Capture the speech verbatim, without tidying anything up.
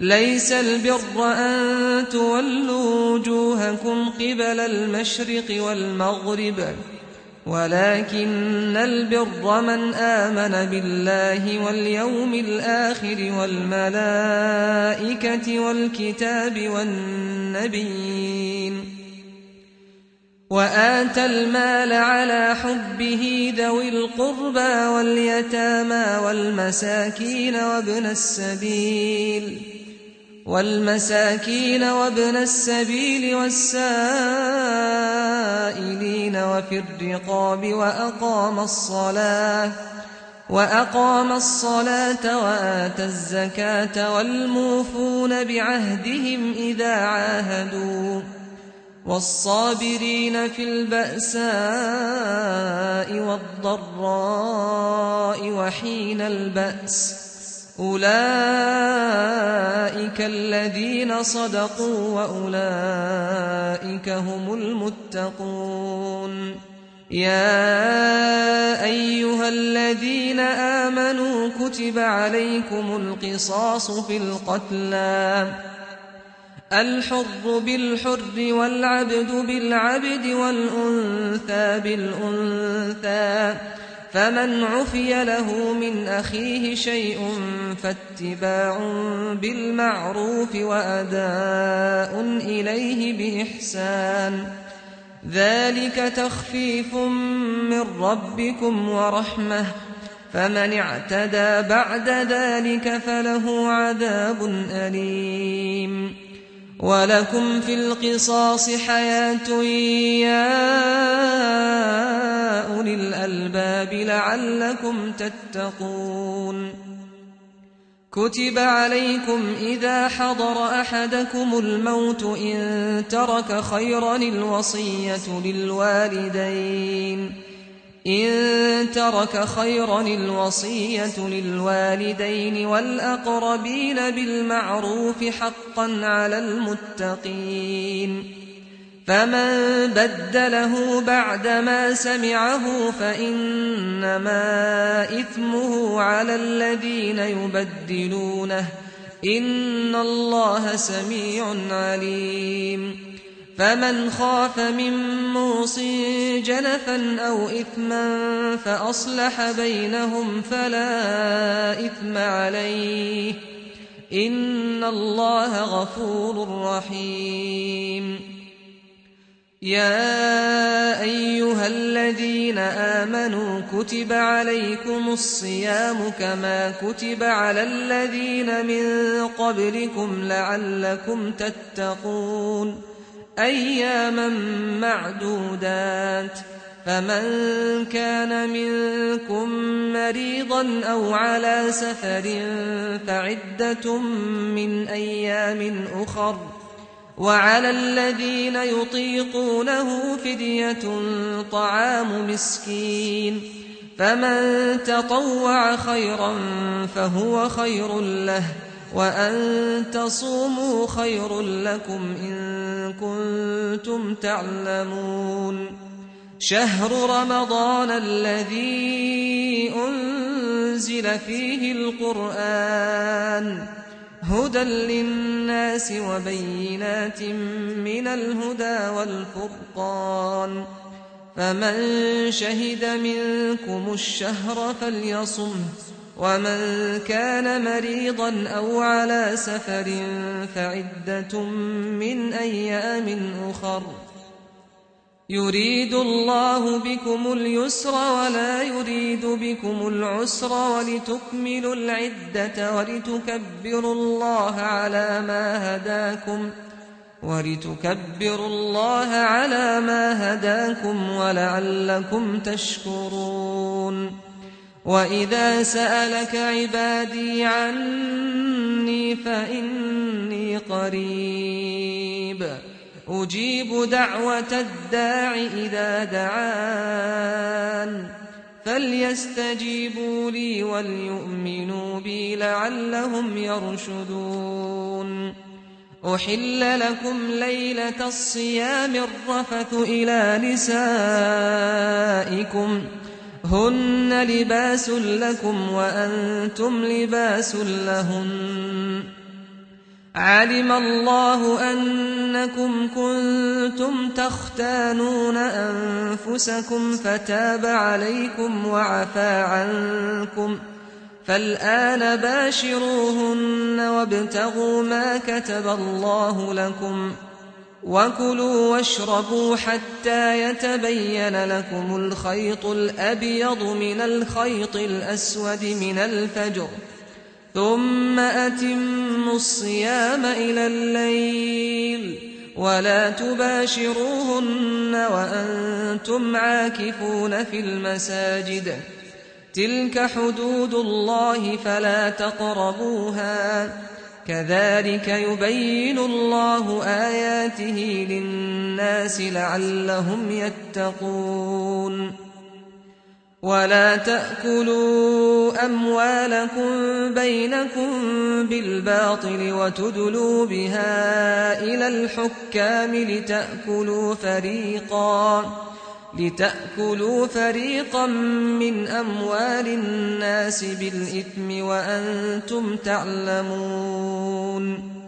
ليس البر أن تولوا وجوهكم قبل المشرق والمغرب ولكن البر من آمن بالله واليوم الآخر والملائكة والكتاب والنبيين وآتى المال على حبه ذوي القربى واليتامى والمساكين وابن السبيل والمساكين وابن السبيل والسائلين وفي الرقاب وأقام الصلاة وأقام الصلاة وآتى الزكاة والموفون بعهدهم إذا عاهدوا والصابرين في البأساء والضراء وحين البأس أولئك الذين صدقوا وأولئك هم المتقون يا أيها الذين آمنوا كتب عليكم القصاص في القتلى الحر بالحر والعبد بالعبد والأنثى بالأنثى فمن عفي له من أخيه شيء فاتباع بالمعروف وأداء إليه بإحسان ذلك تخفيف من ربكم ورحمة فمن اعتدى بعد ذلك فله عذاب أليم ولكم في القصاص حياة يا أولي الألباب لعلكم تتقون كتب عليكم إذا حضر أحدكم الموت إن ترك خيرا الوصية للوالدين إن ترك خيرا الوصية للوالدين والأقربين بالمعروف حقا على المتقين فمن بدله بعدما سمعه فإنما إثمه على الذين يبدلونه إن الله سميع عليم فمن خاف من موص جنفا أو إثما فأصلح بينهم فلا إثم عليه إن الله غفور رحيم يا أيها الذين آمنوا كتب عليكم الصيام كما كتب على الذين من قبلكم لعلكم تتقون أياما معدودات فمن كان منكم مريضا أو على سفر فعدة من أيام أخر وعلى الذين يطيقونه فدية طعام مسكين فمن تطوع خيرا فهو خير له وأن تصوموا خير لكم إن كنتم تعلمون شهر رمضان الذي أنزل فيه القرآن هدى للناس وبينات من الهدى والفرقان فمن شهد منكم الشهر فليصمه ومن كان مريضا أو على سفر فعدة من أيام أخر يريد الله بكم اليسر ولا يريد بكم العسر ولتكملوا العدة ولتكبروا الله على ما هداكم ولتكبروا الله على ما هداكم ولعلكم تشكرون وإذا سألك عبادي عني فإني قريب أجيب دعوة الداع إذا دعان فليستجيبوا لي وليؤمنوا بي لعلهم يرشدون أحل لكم ليلة الصيام الرفث إلى نسائكم هن لباس لكم وأنتم لباس لهن علم الله أنكم كنتم تختانون أنفسكم فتاب عليكم وعفى عنكم فالآن باشروهن وابتغوا ما كتب الله لكم وكلوا واشربوا حتى يتبين لكم الخيط الأبيض من الخيط الأسود من الفجر ثم أتموا الصيام إلى الليل ولا تباشروهن وأنتم عاكفون في المساجد تلك حدود الله فلا تقربوها كذلك يبين الله آياته للناس لعلهم يتقون ولا تأكلوا أموالكم بينكم بالباطل وتدلوا بها إلى الحكام لتأكلوا فريقا لتأكلوا فريقا من أموال الناس بالإثم وأنتم تعلمون